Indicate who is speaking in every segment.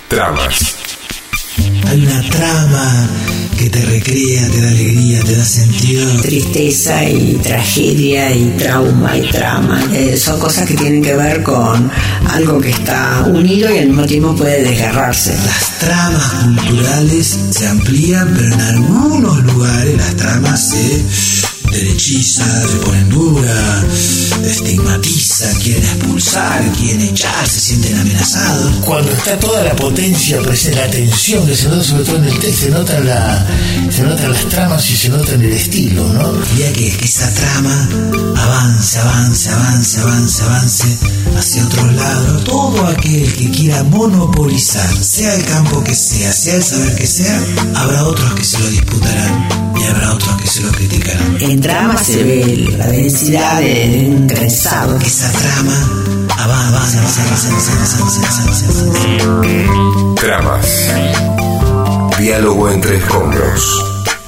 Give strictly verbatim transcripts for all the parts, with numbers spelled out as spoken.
Speaker 1: Tramas.
Speaker 2: Hay una trama que te recrea, te da alegría, te da sentido.
Speaker 3: Tristeza y tragedia y trauma y trama. Eh, son cosas que tienen que ver con algo que está unido y al mismo tiempo puede desgarrarse.
Speaker 2: Las tramas culturales se amplían, pero en algunos lugares las tramas se derechizan, se ponen duras, estigmatizan, quieren expulsar, quieren echar, se sienten amenazados.
Speaker 4: Cuando está toda la potencia presente, la tensión que se nota sobre todo en el texto, se nota la, se notan las tramas y se nota en el estilo, ¿no?
Speaker 2: Quería que, que esa trama avance, avance, avance, avance, avance hacia otros lados. Todo aquel que quiera monopolizar, sea el campo que sea, sea el saber que sea, habrá otros que se lo disputarán y habrá otros que se lo criticarán.
Speaker 3: En trama se ve la densidad de un trenzado.
Speaker 2: Que esa trama avance, avance, avance, avance, avance, avance, avance.
Speaker 1: Tramas. Diálogo entre escombros.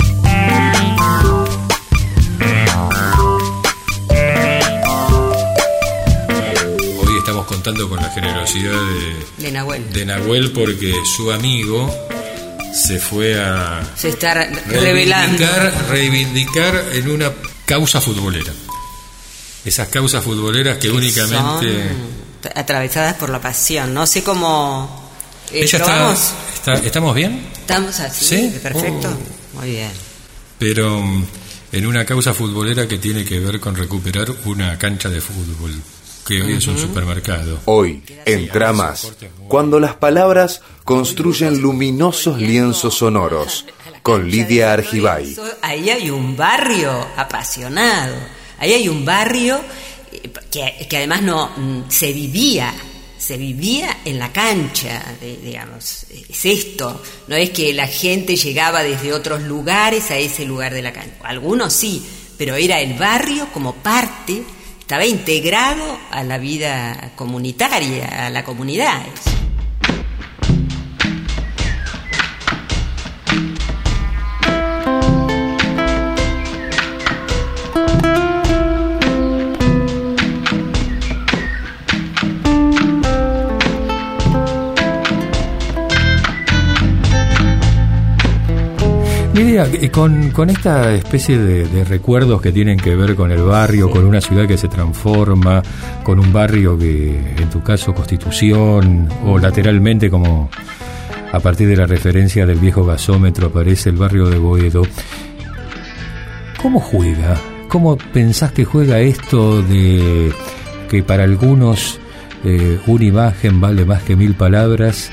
Speaker 5: Hoy estamos contando con la generosidad de,
Speaker 3: De Nahuel.
Speaker 5: de Nahuel porque su amigo se fue a
Speaker 3: Se está revelando.
Speaker 5: reivindicar, reivindicar en una causa futbolera. Esas causas futboleras que, que únicamente
Speaker 3: son atravesadas por la pasión. No sé cómo. Eh,
Speaker 5: Ella está, está, ¿estamos bien?
Speaker 3: Estamos así,
Speaker 5: ¿Sí?
Speaker 3: Perfecto.
Speaker 5: Oh.
Speaker 3: Muy bien.
Speaker 5: Pero um, en una causa futbolera que tiene que ver con recuperar una cancha de fútbol que hoy uh-huh. es un supermercado.
Speaker 1: Hoy, en Tramas, cuando las palabras construyen luminosos lienzos sonoros, con Lidia Argibay.
Speaker 3: Ahí hay un barrio apasionado, ahí hay un barrio que, que además no se vivía, se vivía en la cancha, digamos, es esto, no es que la gente llegaba desde otros lugares a ese lugar de la cancha, algunos sí, pero era el barrio como parte. Estaba integrado a la vida comunitaria, a la comunidad.
Speaker 5: Lidia, con, con esta especie de, de recuerdos que tienen que ver con el barrio, con una ciudad que se transforma, con un barrio que, en tu caso, Constitución, o lateralmente, como a partir de la referencia del viejo gasómetro aparece el barrio de Boedo, ¿cómo juega? ¿Cómo pensás que juega esto de que para algunos eh, una imagen vale más que mil palabras?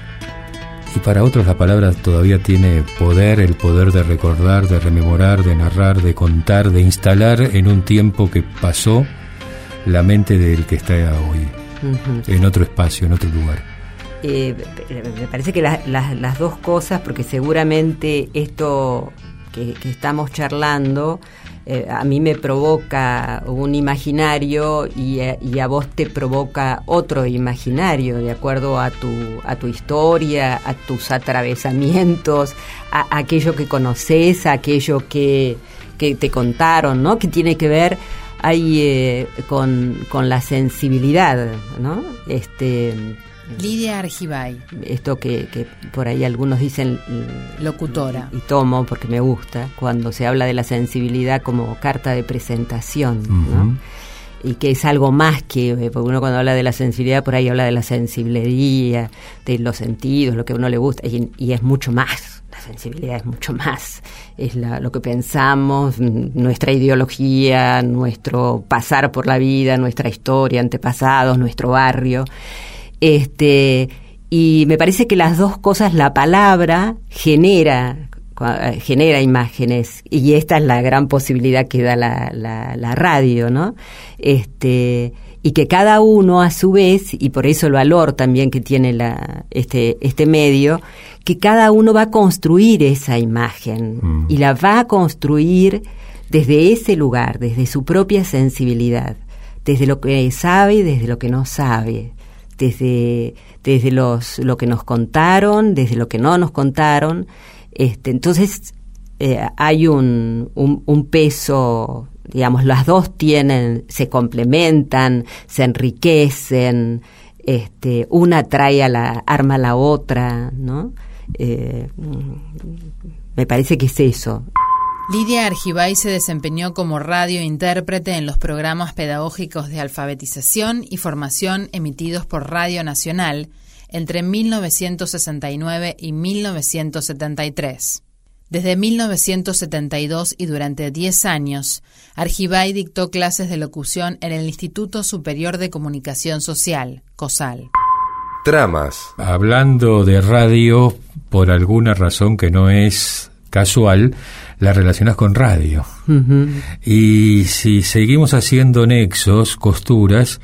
Speaker 5: Y para otros la palabra todavía tiene poder, el poder de recordar, de rememorar, de narrar, de contar, de instalar en un tiempo que pasó la mente del que está hoy, uh-huh. en otro espacio, en otro lugar.
Speaker 3: Eh, me parece que la, la, las dos cosas, porque seguramente esto que, que estamos charlando eh, a mí me provoca un imaginario y, y a vos te provoca otro imaginario, de acuerdo a tu, a tu historia, a tus atravesamientos, a, a aquello que conoces, a aquello que, que te contaron, ¿no? Que tiene que ver ahí eh, con, con la sensibilidad, ¿no? Este...
Speaker 6: Lidia Argibay.
Speaker 3: Esto que, que por ahí algunos dicen
Speaker 6: locutora.
Speaker 3: Y tomo porque me gusta, cuando se habla de la sensibilidad como carta de presentación, uh-huh. ¿no? Y que es algo más que, porque uno cuando habla de la sensibilidad por ahí habla de la sensibilidad, de los sentidos, lo que a uno le gusta, y, y es mucho más. La sensibilidad es mucho más, es la, lo que pensamos, nuestra ideología, nuestro pasar por la vida, nuestra historia, antepasados, nuestro barrio. Este, y me parece que las dos cosas, la palabra genera, genera imágenes, y esta es la gran posibilidad que da la, la, la radio, ¿no? Este, y que cada uno a su vez, y por eso el valor también que tiene la, este, este medio, que cada uno va a construir esa imagen, mm. y la va a construir desde ese lugar, desde su propia sensibilidad, desde lo que sabe y desde lo que no sabe. Desde, desde los, lo que nos contaron, desde lo que no nos contaron. Este, entonces, eh, hay un, un, un peso, digamos, las dos tienen, se complementan, se enriquecen, este, una trae a la, arma a la otra, ¿no? Eh, me parece que es eso.
Speaker 6: Lidia Argibay se desempeñó como radiointérprete en los programas pedagógicos de alfabetización y formación emitidos por Radio Nacional entre mil novecientos sesenta y nueve y mil novecientos setenta y tres. Desde mil novecientos setenta y dos y durante diez años, Argibay dictó clases de locución en el Instituto Superior de Comunicación Social, COSAL.
Speaker 1: Tramas.
Speaker 5: Hablando de radio, por alguna razón que no es casual, la relacionas con radio. Uh-huh. Y si seguimos haciendo nexos, costuras,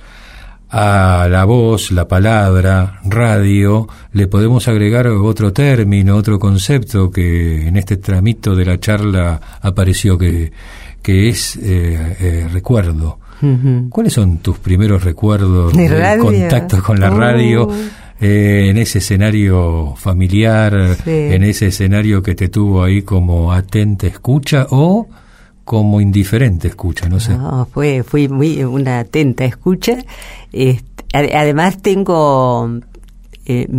Speaker 5: a la voz, la palabra, radio, le podemos agregar otro término, otro concepto que en este tramito de la charla apareció, que, que es eh, eh, recuerdo. Uh-huh. ¿Cuáles son tus primeros recuerdos de, de contacto con la radio? Uh. Eh, en ese escenario familiar, sí. En ese escenario que te tuvo ahí como atenta escucha o como indiferente escucha, no sé.
Speaker 3: No, fue, fui muy una atenta escucha. Este, además tengo eh,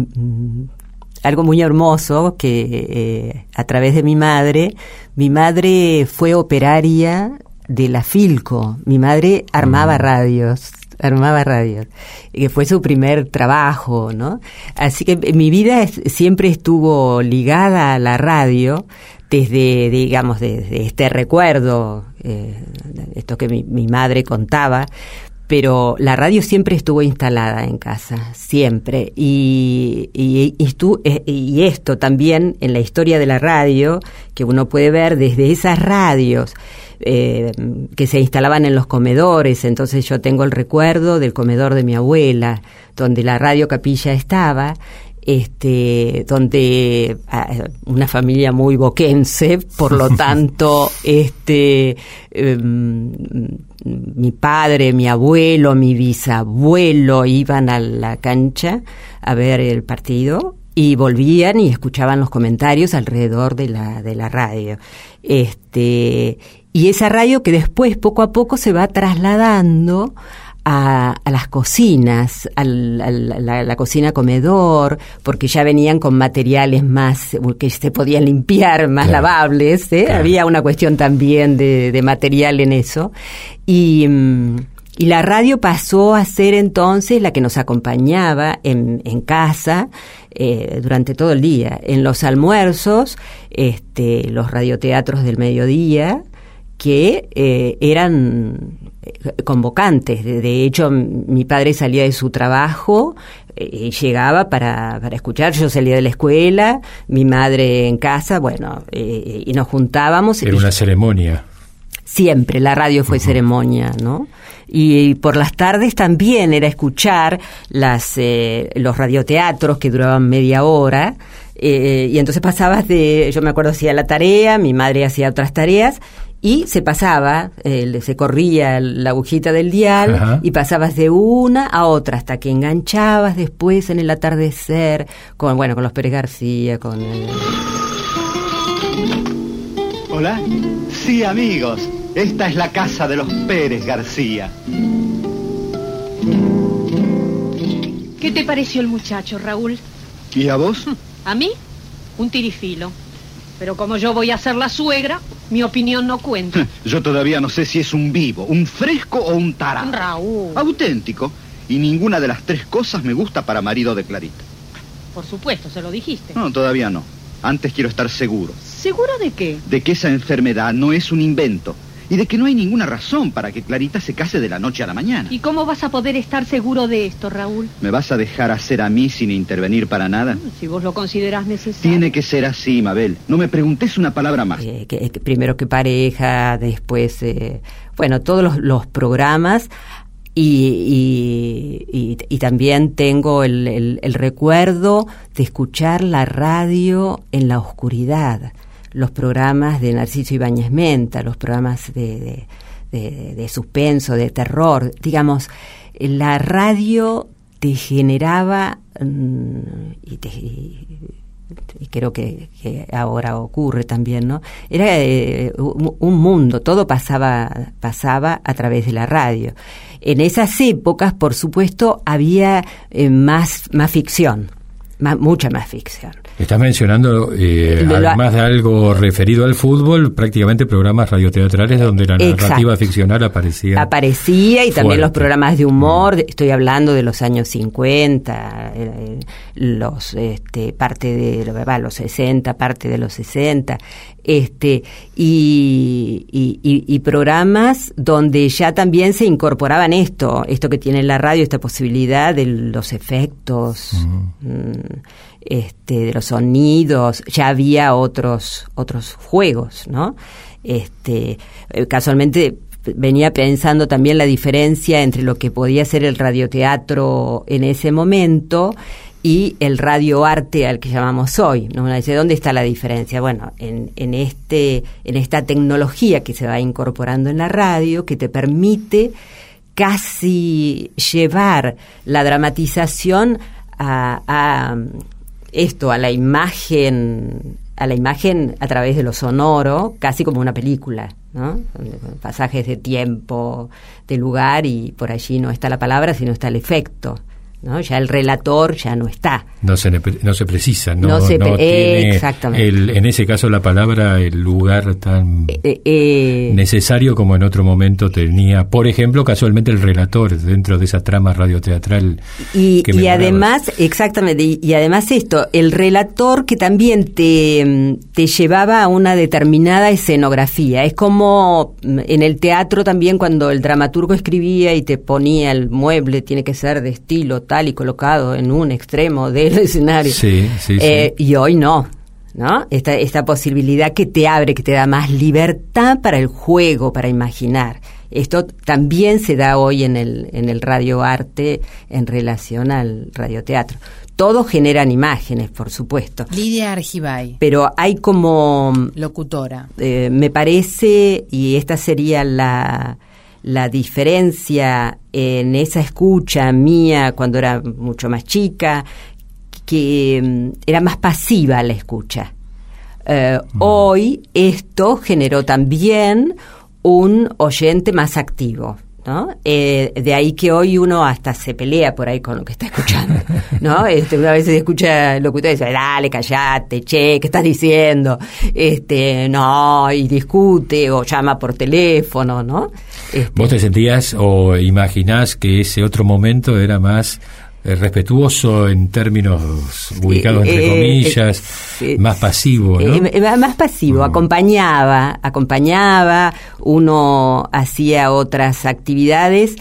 Speaker 3: algo muy hermoso que eh, a través de mi madre, mi madre fue operaria de la Filco, mi madre armaba mm. radios. armaba radios, que fue su primer trabajo, ¿no? Así que mi vida es, siempre estuvo ligada a la radio, desde, digamos, desde este recuerdo, eh, esto que mi, mi madre contaba, pero la radio siempre estuvo instalada en casa, siempre, y, y, y, estu, y esto también en la historia de la radio, que uno puede ver desde esas radios, Eh, que se instalaban en los comedores. Entonces yo tengo el recuerdo del comedor de mi abuela, donde la Radio Capilla estaba, este, donde uh, una familia muy boquense, por lo tanto, este, um, mi padre, mi abuelo, mi bisabuelo iban a la cancha a ver el partido y volvían y escuchaban los comentarios alrededor de la de la radio. Este, y esa radio que después poco a poco se va trasladando a, a las cocinas, al, a la, la cocina comedor, porque ya venían con materiales más que se podían limpiar, más claro. lavables, ¿eh? Claro. Había una cuestión también de, de material en eso. Y Y la radio pasó a ser entonces la que nos acompañaba en, en casa eh, durante todo el día. En los almuerzos, este, los radioteatros del mediodía, que eh, eran convocantes. De, de hecho, mi padre salía de su trabajo y eh, llegaba para, para escuchar. Yo salía de la escuela, mi madre en casa, bueno, eh, y nos juntábamos.
Speaker 5: Era una ceremonia.
Speaker 3: Siempre, la radio fue uh-huh. ceremonia, ¿no? Y por las tardes también era escuchar las eh, los radioteatros que duraban media hora, eh, y entonces pasabas de, yo me acuerdo, hacía la tarea, mi madre hacía otras tareas, y se pasaba, eh, se corría la agujita del dial, ajá. y pasabas de una a otra hasta que enganchabas después en el atardecer con, bueno, con los Pérez García, con... Eh...
Speaker 7: Hola, sí, amigos. Esta es la casa de los Pérez García.
Speaker 8: ¿Qué te pareció el muchacho, Raúl?
Speaker 7: ¿Y a vos?
Speaker 8: ¿A mí? Un tirifilo. Pero como yo voy a ser la suegra, mi opinión no cuenta.
Speaker 7: Yo todavía no sé si es un vivo, un fresco o un tarado.
Speaker 8: Raúl.
Speaker 7: Auténtico. Y ninguna de las tres cosas me gusta para marido de Clarita.
Speaker 8: Por supuesto, se lo dijiste.
Speaker 7: No, todavía no. Antes quiero estar seguro.
Speaker 8: ¿Seguro de qué?
Speaker 7: De que esa enfermedad no es un invento. Y de que no hay ninguna razón para que Clarita se case de la noche a la mañana.
Speaker 8: ¿Y cómo vas a poder estar seguro de esto, Raúl?
Speaker 7: ¿Me vas a dejar hacer a mí sin intervenir para nada?
Speaker 8: Si vos lo considerás necesario.
Speaker 7: Tiene que ser así, Mabel. No me preguntes una palabra más.
Speaker 3: Eh, que, que primero que pareja, después, eh, bueno, todos los, los programas. Y, y, y, y también tengo el, el, el recuerdo de escuchar la radio en la oscuridad. Los programas de Narciso Ibáñez Menta, los programas de, de, de, de suspenso, de terror. Digamos, la radio te generaba, y te, y creo que, que ahora ocurre también, ¿no? Era eh, un, un mundo, todo pasaba, pasaba a través de la radio. En esas épocas, por supuesto, había eh, más, más ficción, más, mucha más ficción.
Speaker 5: Estás mencionando, eh, lo, además de algo referido al fútbol, prácticamente programas radioteatrales donde la
Speaker 3: exacto.
Speaker 5: narrativa ficcional aparecía.
Speaker 3: Aparecía y también
Speaker 5: fuerte.
Speaker 3: Los programas de humor, mm. estoy hablando de los años cincuenta, eh, los este, parte de va, los sesenta, parte de los sesenta, este y, y, y, y programas donde ya también se incorporaban esto, esto que tiene la radio, esta posibilidad de los efectos, mm. Mm, este, de los sonidos, ya había otros otros juegos, ¿no? Este, casualmente venía pensando también la diferencia entre lo que podía ser el radioteatro en ese momento y el radioarte al que llamamos hoy, ¿no? Uno dice, ¿dónde está la diferencia? Bueno, en, en este, en esta tecnología que se va incorporando en la radio, que te permite casi llevar la dramatización a, a esto, a la imagen, a la imagen a través de lo sonoro, casi como una película, ¿no? Pasajes de tiempo, de lugar, y por allí no está la palabra, sino está el efecto, ¿no? Ya el relator ya no está.
Speaker 5: No se, no se precisa, no,
Speaker 3: no, se
Speaker 5: no
Speaker 3: pre-
Speaker 5: tiene
Speaker 3: exactamente.
Speaker 5: El, en ese caso la palabra, el lugar tan
Speaker 3: eh, eh,
Speaker 5: necesario como en otro momento tenía, por ejemplo, casualmente el relator dentro de esa trama radioteatral.
Speaker 3: Y,
Speaker 5: que
Speaker 3: y además, exactamente, y, y además esto, el relator que también te, te llevaba a una determinada escenografía. Es como en el teatro también cuando el dramaturgo escribía y te ponía el mueble, tiene que ser de estilo tal y colocado en un extremo del escenario.
Speaker 5: Sí, sí,
Speaker 3: eh,
Speaker 5: sí.
Speaker 3: Y hoy no, ¿no? Esta, esta posibilidad que te abre, que te da más libertad para el juego, para imaginar. Esto también se da hoy en el, en el radioarte en relación al radioteatro. Todos generan imágenes, por supuesto.
Speaker 6: Lidia Argibay.
Speaker 3: Pero hay como...
Speaker 6: Locutora.
Speaker 3: Eh, me parece, y esta sería la... la diferencia en esa escucha mía cuando era mucho más chica, que um, era más pasiva la escucha. Uh, mm. Hoy esto generó también un oyente más activo, ¿no? Eh, de ahí que hoy uno hasta se pelea por ahí con lo que está escuchando, ¿no? Este, una vez se escucha el locutor y dice, dale, callate, che, ¿qué estás diciendo? Este, no, y discute o llama por teléfono, ¿no? Este,
Speaker 5: ¿Vos te sentías o imaginás que ese otro momento era más eh, respetuoso en términos ubicados entre eh, comillas, eh, más pasivo, ¿no?
Speaker 3: Eh, más pasivo, mm. acompañaba, acompañaba, uno hacía otras actividades,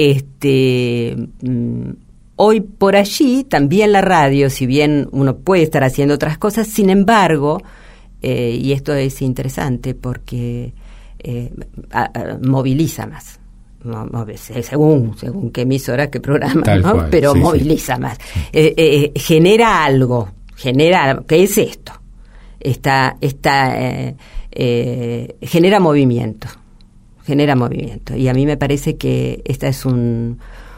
Speaker 3: este... Mm, hoy por allí también la radio, si bien uno puede estar haciendo otras cosas, sin embargo, eh, y esto es interesante porque eh, a, a, moviliza más. No, no, según según qué emisora, qué programa, ¿no? Cual, pero sí, moviliza sí. más. Eh, eh, genera algo, genera, ¿qué es esto? Está, está, eh, eh, genera movimiento, genera movimiento. Y a mí me parece que esta es un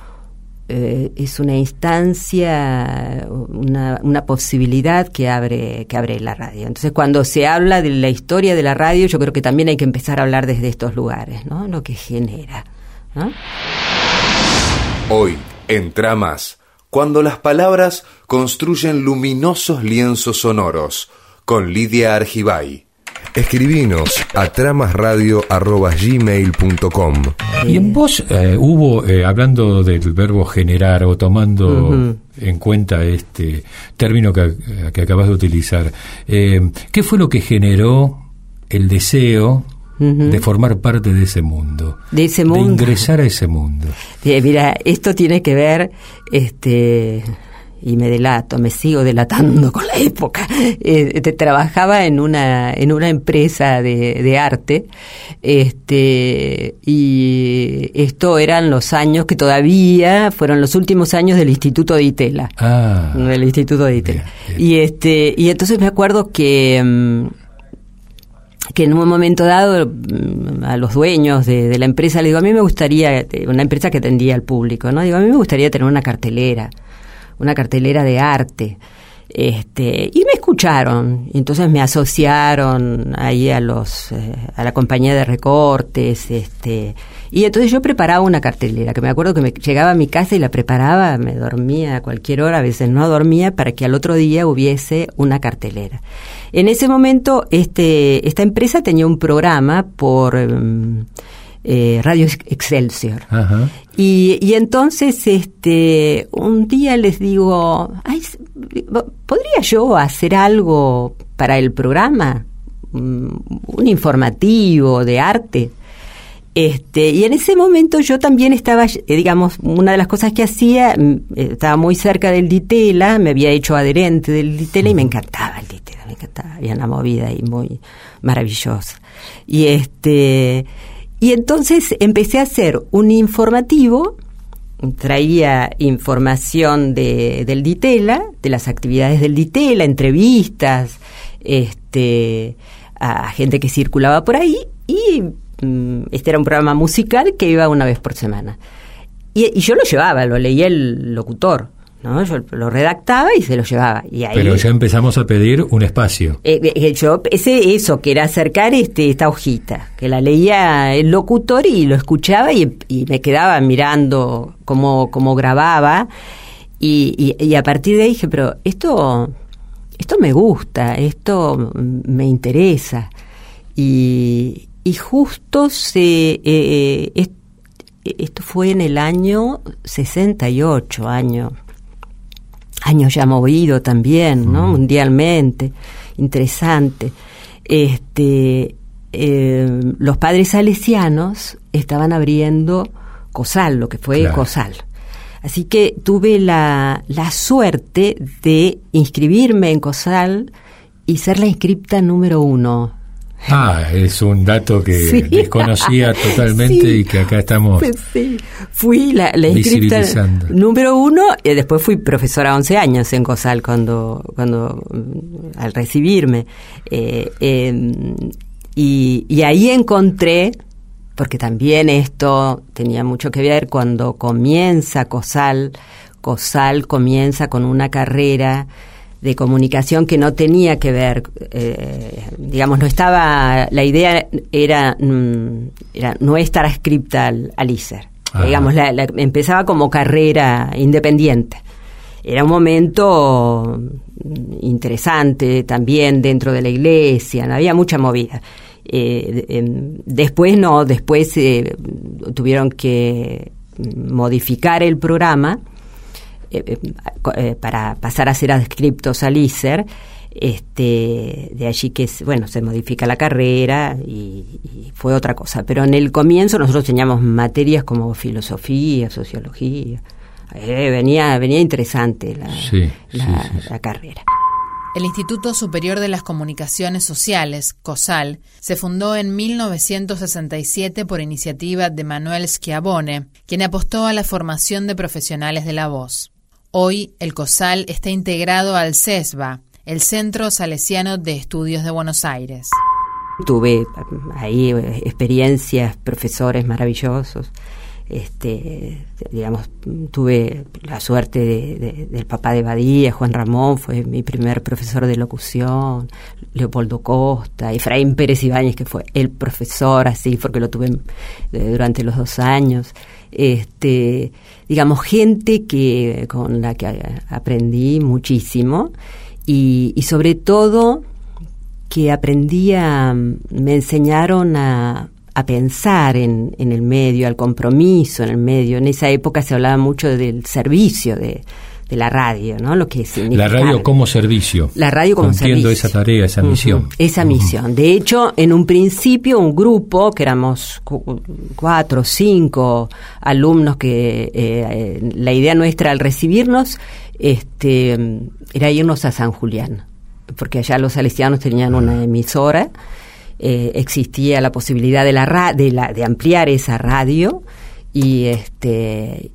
Speaker 3: eh, es una instancia, una, una posibilidad que abre que abre la radio. Entonces, cuando se habla de la historia de la radio, yo creo que también hay que empezar a hablar desde estos lugares, ¿no? Lo que genera, ¿no?
Speaker 1: Hoy, en Tramas, cuando las palabras construyen luminosos lienzos sonoros, con Lidia Argibay. Escribinos a tramasradio arroba gmail punto com.
Speaker 5: Y en vos eh, hubo, eh, hablando del verbo generar o tomando uh-huh. en cuenta este término que, que acabas de utilizar, eh, ¿qué fue lo que generó el deseo uh-huh. de formar parte de ese mundo?
Speaker 3: De ese mundo.
Speaker 5: De ingresar a ese mundo.
Speaker 3: Bien, mira, esto tiene que ver... este y me delato, me sigo delatando con la época. Eh, te, trabajaba en una en una empresa de, de arte, este y esto eran los años que todavía fueron los últimos años del Instituto de Itela.
Speaker 5: Ah.
Speaker 3: Del Instituto de Itela.
Speaker 5: Bien, bien.
Speaker 3: Y este y entonces me acuerdo que que en un momento dado a los dueños de, de la empresa le digo, a mí me gustaría, una empresa que atendía al público, ¿no? Digo, a mí me gustaría tener una cartelera, una cartelera de arte. Este, y me escucharon, entonces me asociaron ahí a los eh, a la compañía de recortes, este, y entonces yo preparaba una cartelera, que me acuerdo que me llegaba a mi casa y la preparaba, me dormía a cualquier hora, a veces no dormía, para que al otro día hubiese una cartelera. En ese momento este esta empresa tenía un programa por um, Eh, Radio Excelsior. Ajá. Y, y entonces este un día les digo, ay, ¿podría yo hacer algo para el programa? Un informativo de arte. Este, y en ese momento yo también estaba, digamos, una de las cosas que hacía, estaba muy cerca del Ditela, me había hecho adherente del Ditela y me encantaba el Ditela, me encantaba, había una movida ahí muy maravillosa. Y este Y entonces empecé a hacer un informativo, traía información de, del Ditela, de las actividades del Ditela, entrevistas, este, a gente que circulaba por ahí, y um, este era un programa musical que iba una vez por semana. Y, y yo lo llevaba, lo leía el locutor, ¿no? Yo lo redactaba y se lo llevaba. Y ahí,
Speaker 5: pero ya empezamos a pedir un espacio.
Speaker 3: Eh, eh, yo ese eso, que era acercar este esta hojita, que la leía el locutor y lo escuchaba y, y me quedaba mirando cómo, cómo grababa. Y, y, y a partir de ahí dije, pero esto, esto me gusta, esto me interesa. Y, y justo se... Eh, eh, esto fue en el año sesenta y ocho, año... años ya movido también, ¿no? Mm. Mundialmente, interesante. Este, eh, los padres salesianos estaban abriendo COSAL, lo que fue claro. COSAL. Así que tuve la, la suerte de inscribirme en COSAL y ser la inscripta número uno.
Speaker 5: Ah, es un dato que sí. desconocía totalmente sí. y que acá estamos
Speaker 3: pues sí. Fui la, la inscripta número uno y después fui profesora once años en COSAL cuando, cuando al recibirme. Eh, eh, y, y ahí encontré, porque también esto tenía mucho que ver cuando comienza COSAL, COSAL comienza con una carrera de comunicación que no tenía que ver, eh, digamos, no estaba, la idea era, era no estar adscripta al, al I S E R. Ajá. Digamos, la, la, empezaba como carrera independiente. Era un momento interesante también dentro de la iglesia, no había mucha movida. Eh, eh, después no, después eh, tuvieron que modificar el programa Eh, eh, para pasar a ser adscriptos al I S E R, este, de allí que, bueno, se modifica la carrera y, y fue otra cosa. Pero en el comienzo nosotros teníamos materias como filosofía, sociología, eh, venía, venía interesante la,
Speaker 5: sí,
Speaker 3: la,
Speaker 5: sí, sí, sí.
Speaker 3: la carrera.
Speaker 6: El Instituto Superior de las Comunicaciones Sociales, COSAL, se fundó en mil novecientos sesenta y siete por iniciativa de Manuel Schiavone, quien apostó a la formación de profesionales de la voz. Hoy, el COSAL está integrado al CESBA, el Centro Salesiano de Estudios de Buenos Aires.
Speaker 3: Tuve ahí experiencias, profesores maravillosos. Este, digamos, tuve la suerte de, de, del papá de Badía, Juan Ramón, fue mi primer profesor de locución, Leopoldo Costa, Efraín Pérez Ibáñez, que fue el profesor, así, porque lo tuve eh, durante los dos años. Este, digamos, gente que con la que aprendí muchísimo y, y sobre todo que aprendí a, me enseñaron a a pensar en, en el medio, al compromiso en el medio. En esa época se hablaba mucho del servicio de, de la radio, ¿no? Lo que significa.
Speaker 5: La radio como servicio.
Speaker 3: La radio como
Speaker 5: Cumpliendo
Speaker 3: servicio.
Speaker 5: esa tarea, esa misión.
Speaker 3: Uh-huh. Esa uh-huh. misión. De hecho, en un principio, un grupo, que éramos cu- cuatro o cinco alumnos, que eh, la idea nuestra al recibirnos este, era irnos a San Julián, porque allá los salesianos tenían uh-huh. una emisora. Eh, existía la posibilidad de la, ra- de la de ampliar esa radio y este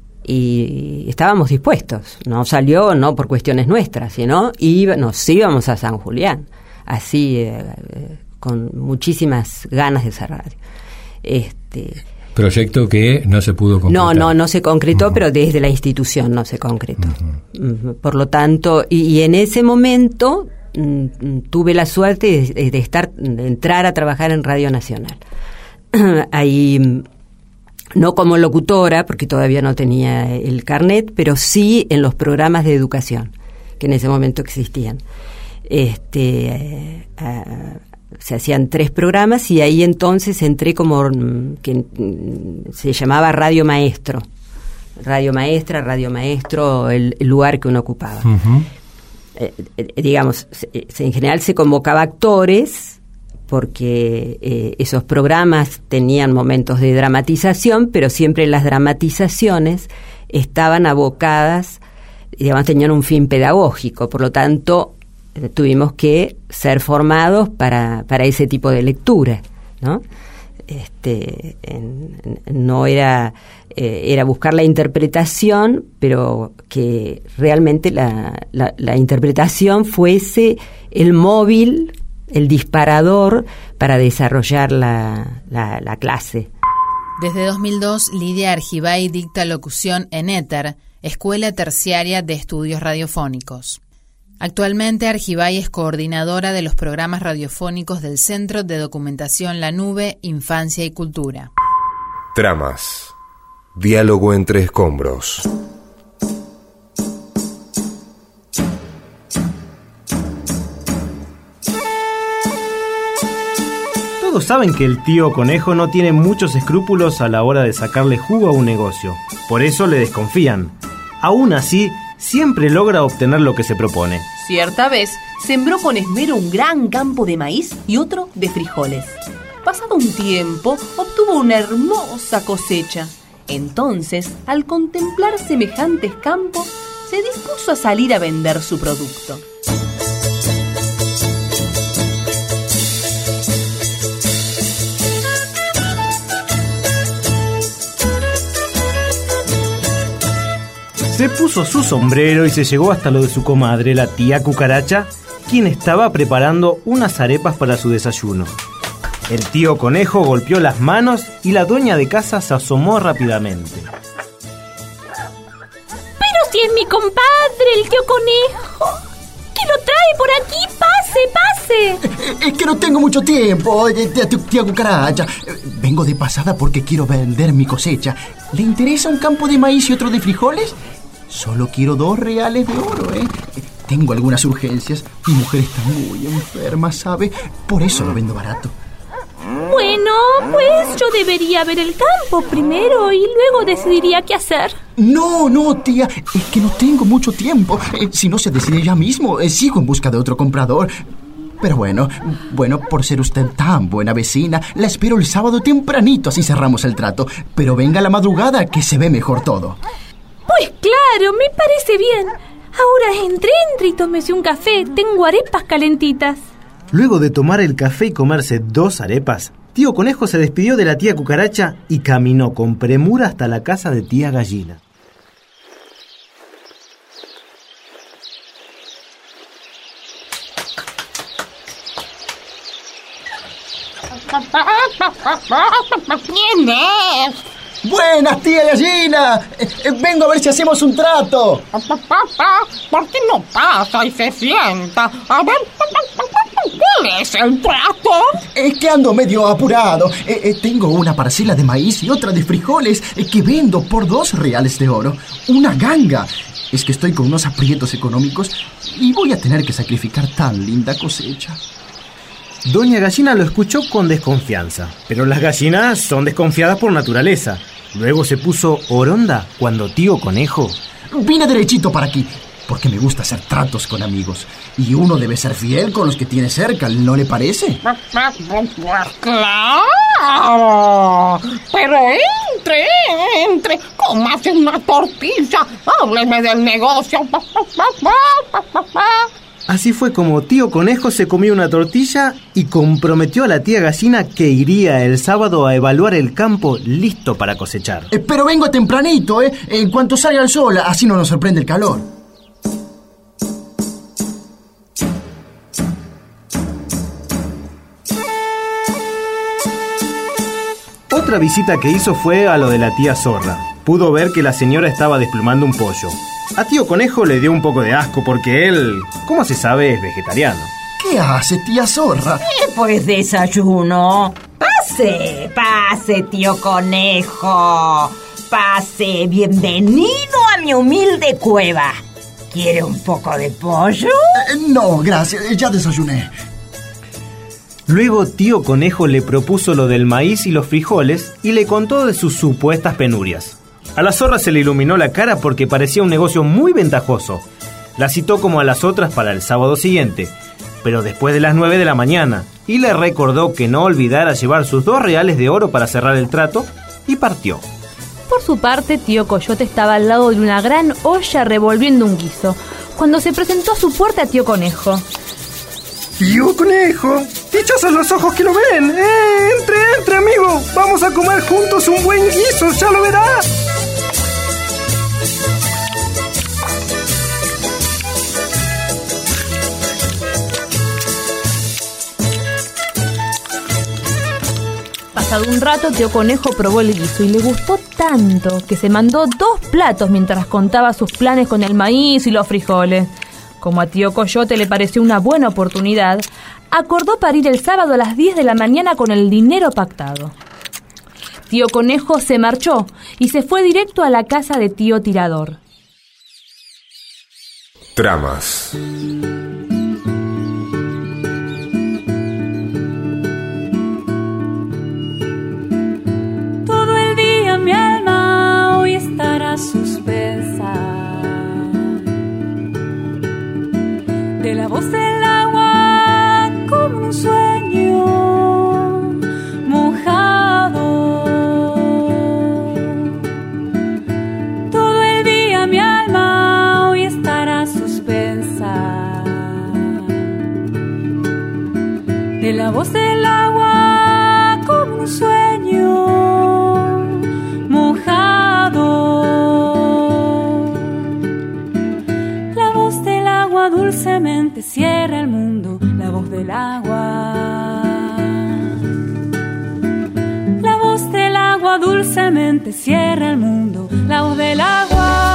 Speaker 3: y estábamos dispuestos. No salió no por cuestiones nuestras, sino iba, nos íbamos a San Julián, así eh, eh, con muchísimas ganas de esa radio. Este
Speaker 5: Proyecto que no se pudo concretar.
Speaker 3: No, no, no se concretó, uh-huh. pero desde la institución no se concretó. Uh-huh. Por lo tanto, y, y en ese momento mm, tuve la suerte de, de estar, de entrar a trabajar en Radio Nacional. Ahí, no como locutora, porque todavía no tenía el carnet, pero sí en los programas de educación que en ese momento existían. Este, eh, eh, se hacían tres programas y ahí entonces entré como que se llamaba Radio Maestro. Radio Maestra, Radio Maestro, el, el lugar que uno ocupaba. Uh-huh. Eh, eh, digamos, se, en general se convocaba actores porque eh, esos programas tenían momentos de dramatización, pero siempre las dramatizaciones estaban abocadas, digamos, tenían un fin pedagógico, por lo tanto eh, tuvimos que ser formados para, para ese tipo de lectura, ¿no? Este, en, en, no era eh, era buscar la interpretación, pero que realmente la, la, la interpretación fuese el móvil, el disparador para desarrollar la, la, la clase.
Speaker 6: Desde dos mil dos, Lidia Argibay dicta locución en Éter, Escuela Terciaria de Estudios Radiofónicos. Actualmente Argibay es coordinadora de los programas radiofónicos del Centro de Documentación La Nube, Infancia y Cultura.
Speaker 1: Tramas. Diálogo entre escombros.
Speaker 9: Todos saben que el tío Conejo no tiene muchos escrúpulos a la hora de sacarle jugo a un negocio. Por eso le desconfían. Aún así, siempre logra obtener lo que se propone.
Speaker 10: Cierta vez, sembró con esmero un gran campo de maíz y otro de frijoles. Pasado un tiempo, obtuvo una hermosa cosecha. Entonces, al contemplar semejantes campos, se dispuso a salir a vender su producto.
Speaker 9: Se puso su sombrero y se llegó hasta lo de su comadre, la tía Cucaracha, quien estaba preparando unas arepas para su desayuno. El tío Conejo golpeó las manos y la dueña de casa se asomó rápidamente.
Speaker 11: ¡Pero si es mi compadre, el tío Conejo! ¿Qué lo trae por aquí? ¡Pase, pase!
Speaker 12: Es que no tengo mucho tiempo, tía, tía Cucaracha. Vengo de pasada porque quiero vender mi cosecha. ¿Le interesa un campo de maíz y otro de frijoles? Solo quiero dos reales de oro, ¿eh? Tengo algunas urgencias. Mi mujer está muy enferma, ¿sabe? Por eso lo vendo barato.
Speaker 11: Bueno, pues yo debería ver el campo primero y luego decidiría qué hacer.
Speaker 12: No, no, tía, es que no tengo mucho tiempo. Eh, si no se decide ya mismo, eh, sigo en busca de otro comprador. Pero bueno, bueno, por ser usted tan buena vecina, la espero el sábado tempranito, así cerramos el trato. Pero venga a la madrugada, que se ve mejor todo.
Speaker 11: Pues claro, me parece bien. Ahora entre, entre y tómese un café. Tengo arepas calentitas.
Speaker 9: Luego de tomar el café y comerse dos arepas, tío Conejo se despidió de la tía Cucaracha y caminó con premura hasta la casa de tía Gallina.
Speaker 13: ¿Quién es?
Speaker 12: ¡Buenas, tía Gallina! Eh, eh, vengo a ver si hacemos un trato.
Speaker 13: ¿Por qué no pasa y se sienta? A ver, ¿cuál es el trato?
Speaker 12: Es que ando medio apurado. Eh, eh, tengo una parcela de maíz y otra de frijoles eh, que vendo por dos reales de oro. Una ganga. Es que estoy con unos aprietos económicos y voy a tener que sacrificar tan linda cosecha.
Speaker 9: Doña Gallina lo escuchó con desconfianza, pero las gallinas son desconfiadas por naturaleza. Luego se puso oronda cuando tío Conejo...
Speaker 12: Vine derechito para aquí, porque me gusta hacer tratos con amigos. Y uno debe ser fiel con los que tiene cerca, ¿no le parece?
Speaker 13: ¡Claro! Pero entre, entre, cómase una tortilla, hábleme del negocio.
Speaker 9: Así fue como tío Conejo se comió una tortilla y comprometió a la tía Gallina que iría el sábado a evaluar el campo listo para cosechar.
Speaker 12: Eh, pero vengo tempranito, ¿eh? En cuanto salga el sol, así no nos sorprende el calor.
Speaker 9: otra visita que hizo fue a lo de la tía Zorra. Pudo ver que la señora estaba desplumando un pollo. A tío Conejo le dio un poco de asco porque él, como se sabe, es vegetariano.
Speaker 12: ¿Qué hace, tía Zorra?
Speaker 14: Eh, pues desayuno. Pase, pase, tío Conejo. Pase, bienvenido a mi humilde cueva. ¿Quiere un poco de pollo?
Speaker 12: Eh, no, gracias, ya desayuné.
Speaker 9: Luego tío Conejo le propuso lo del maíz y los frijoles y le contó de sus supuestas penurias. A la zorra se le iluminó la cara porque parecía un negocio muy ventajoso. La citó como a las otras para el sábado siguiente, pero después de las nueve de la mañana, y le recordó que no olvidara llevar sus dos reales de oro para cerrar el trato, y partió.
Speaker 11: Por su parte, tío Coyote estaba al lado de una gran olla revolviendo un guiso, cuando se presentó a su puerta tío Conejo.
Speaker 9: ¡Tío Conejo! ¡Dichosos los ojos que lo ven! ¡Eh! ¡Entre, entre, amigo! ¡Vamos a comer juntos un buen guiso! ¡Ya lo verás!
Speaker 11: Pasado un rato, tío Conejo probó el guiso y le gustó tanto que se mandó dos platos mientras contaba sus planes con el maíz y los frijoles. Como a tío Coyote le pareció una buena oportunidad, acordó parir el sábado a las diez de la mañana con el dinero pactado. Tío Conejo se marchó y se fue directo a la casa de tío Tirador.
Speaker 1: Tramas.
Speaker 15: Mi alma hoy estará suspensa de la voz del agua como un sueño mojado. Todo el día mi alma hoy estará suspensa de la voz del agua como un sueño mojado. La voz del agua dulcemente cierra el mundo. La voz del agua. La voz del agua dulcemente cierra el mundo. La voz del agua.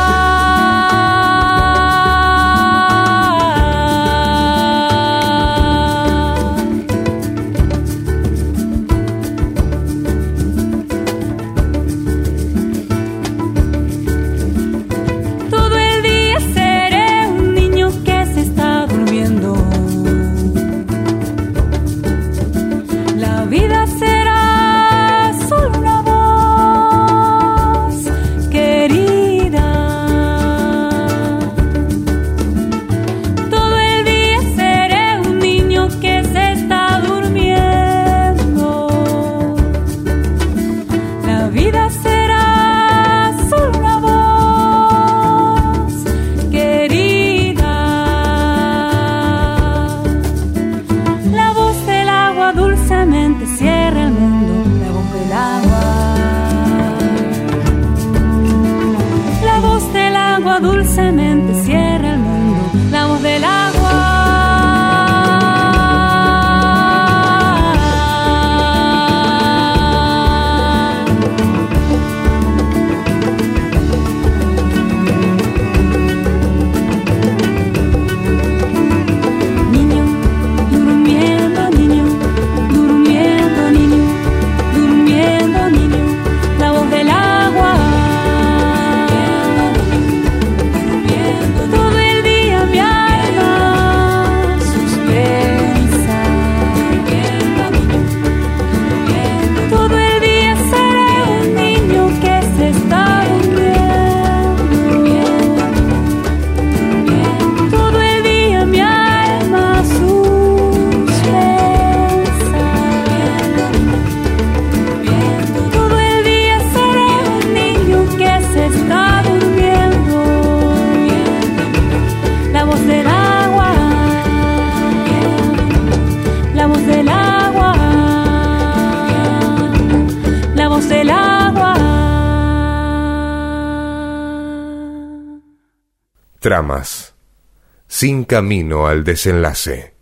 Speaker 15: Dulcemente cierra el mundo, la voz del agua. Niño, durmiendo, niño, durmiendo, niño, durmiendo, niño, la voz del agua.
Speaker 1: Tramas. Sin camino al desenlace.